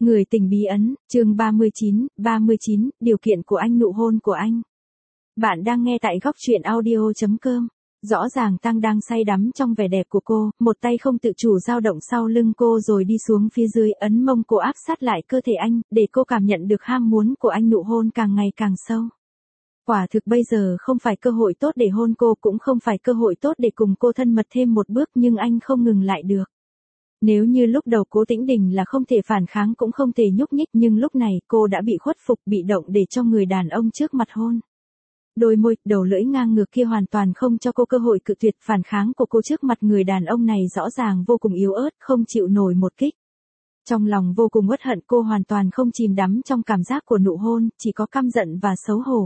Người tình bí ẩn, chương 39, điều kiện của anh, nụ hôn của anh. Bạn đang nghe tại góc truyện audio.com. Rõ ràng Tăng đang say đắm trong vẻ đẹp của cô, một tay không tự chủ dao động sau lưng cô rồi đi xuống phía dưới ấn mông cô áp sát lại cơ thể anh, để cô cảm nhận được ham muốn của anh, nụ hôn càng ngày càng sâu. Quả thực bây giờ không phải cơ hội tốt để hôn cô, cũng không phải cơ hội tốt để cùng cô thân mật thêm một bước, nhưng anh không ngừng lại được. Nếu như lúc đầu Cố Tĩnh Đình là không thể phản kháng cũng không thể nhúc nhích, nhưng lúc này cô đã bị khuất phục, bị động để cho người đàn ông trước mặt hôn. Đôi môi, đầu lưỡi ngang ngược kia hoàn toàn không cho cô cơ hội cự tuyệt. Phản kháng của cô trước mặt người đàn ông này rõ ràng vô cùng yếu ớt, không chịu nổi một kích. Trong lòng vô cùng uất hận, cô hoàn toàn không chìm đắm trong cảm giác của nụ hôn, chỉ có căm giận và xấu hổ.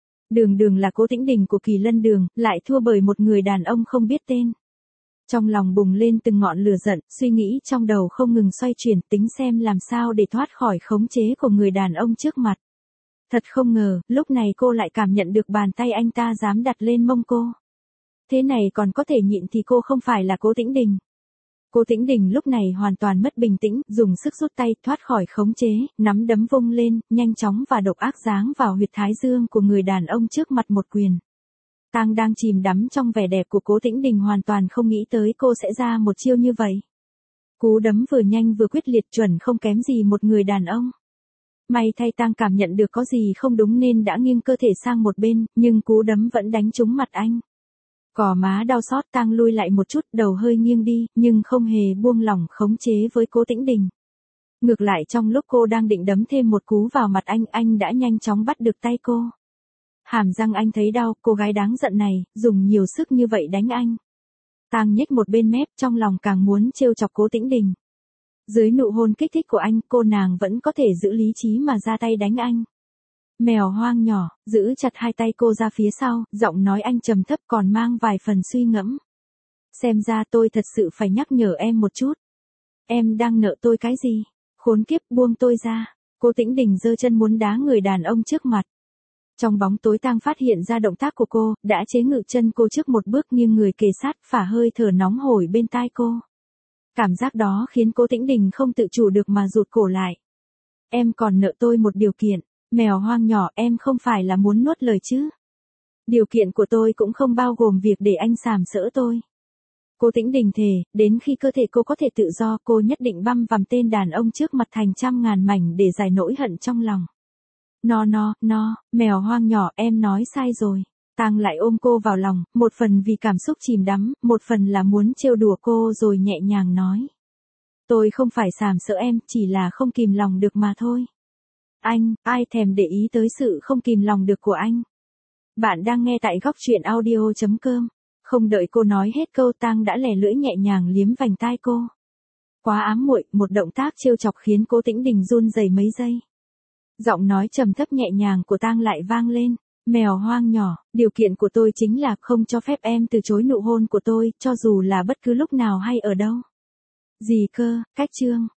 Đường là Cố Tĩnh Đình của Kỳ Lân Đường, lại thua bởi một người đàn ông không biết tên. Trong lòng bùng lên từng ngọn lửa giận, suy nghĩ trong đầu không ngừng xoay chuyển, tính xem làm sao để thoát khỏi khống chế của người đàn ông trước mặt. Thật không ngờ, lúc này cô lại cảm nhận được bàn tay anh ta dám đặt lên mông cô. Thế này còn có thể nhịn thì cô không phải là Cố Tĩnh Đình. Cố Tĩnh Đình lúc này hoàn toàn mất bình tĩnh, dùng sức rút tay, thoát khỏi khống chế, nắm đấm vung lên, nhanh chóng và độc ác giáng vào huyệt thái dương của người đàn ông trước mặt một quyền. Tang đang chìm đắm trong vẻ đẹp của Cố Tĩnh Đình hoàn toàn không nghĩ tới cô sẽ ra một chiêu như vậy. Cú đấm vừa nhanh vừa quyết liệt, chuẩn không kém gì một người đàn ông. May thay Tang cảm nhận được có gì không đúng nên đã nghiêng cơ thể sang một bên, nhưng cú đấm vẫn đánh trúng mặt anh. Cò má đau xót, Tang lui lại một chút, đầu hơi nghiêng đi, nhưng không hề buông lỏng khống chế với Cố Tĩnh Đình. Ngược lại trong lúc cô đang định đấm thêm một cú vào mặt anh đã nhanh chóng bắt được tay cô. Hàm răng anh thấy đau, cô gái đáng giận này, dùng nhiều sức như vậy đánh anh. Tang nhếch một bên mép, trong lòng càng muốn trêu chọc Cố Tĩnh Đình. Dưới nụ hôn kích thích của anh, cô nàng vẫn có thể giữ lý trí mà ra tay đánh anh. Mèo hoang nhỏ, giữ chặt hai tay cô ra phía sau, giọng nói anh trầm thấp còn mang vài phần suy ngẫm. Xem ra tôi thật sự phải nhắc nhở em một chút. Em đang nợ tôi cái gì? Khốn kiếp, buông tôi ra. Cố Tĩnh Đình giơ chân muốn đá người đàn ông trước mặt. Trong bóng tối Tang phát hiện ra động tác của cô, đã chế ngự chân cô trước một bước, nghiêng người kề sát, phả hơi thở nóng hổi bên tai cô. Cảm giác đó khiến Cố Tĩnh Đình không tự chủ được mà rụt cổ lại. Em còn nợ tôi một điều kiện, mèo hoang nhỏ, em không phải là muốn nuốt lời chứ? Điều kiện của tôi cũng không bao gồm việc để anh sàm sỡ tôi. Cố Tĩnh Đình thề, đến khi cơ thể cô có thể tự do, cô nhất định băm vằm tên đàn ông trước mặt thành trăm ngàn mảnh để giải nỗi hận trong lòng. Mèo hoang nhỏ, em nói sai rồi. Tang lại ôm cô vào lòng, một phần vì cảm xúc chìm đắm, một phần là muốn trêu đùa cô rồi nhẹ nhàng nói. Tôi không phải sàm sỡ em, chỉ là không kìm lòng được mà thôi. Anh, ai thèm để ý tới sự không kìm lòng được của anh. Bạn đang nghe tại góc truyện audio.com. Không đợi cô nói hết câu, Tang đã lè lưỡi nhẹ nhàng liếm vành tai cô. Quá ám muội, một động tác trêu chọc khiến Cố Tĩnh Đình run rẩy mấy giây. Giọng nói trầm thấp nhẹ nhàng của Tang lại vang lên. Mèo hoang nhỏ, điều kiện của tôi chính là không cho phép em từ chối nụ hôn của tôi, cho dù là bất cứ lúc nào hay ở đâu. Gì cơ, cách chương.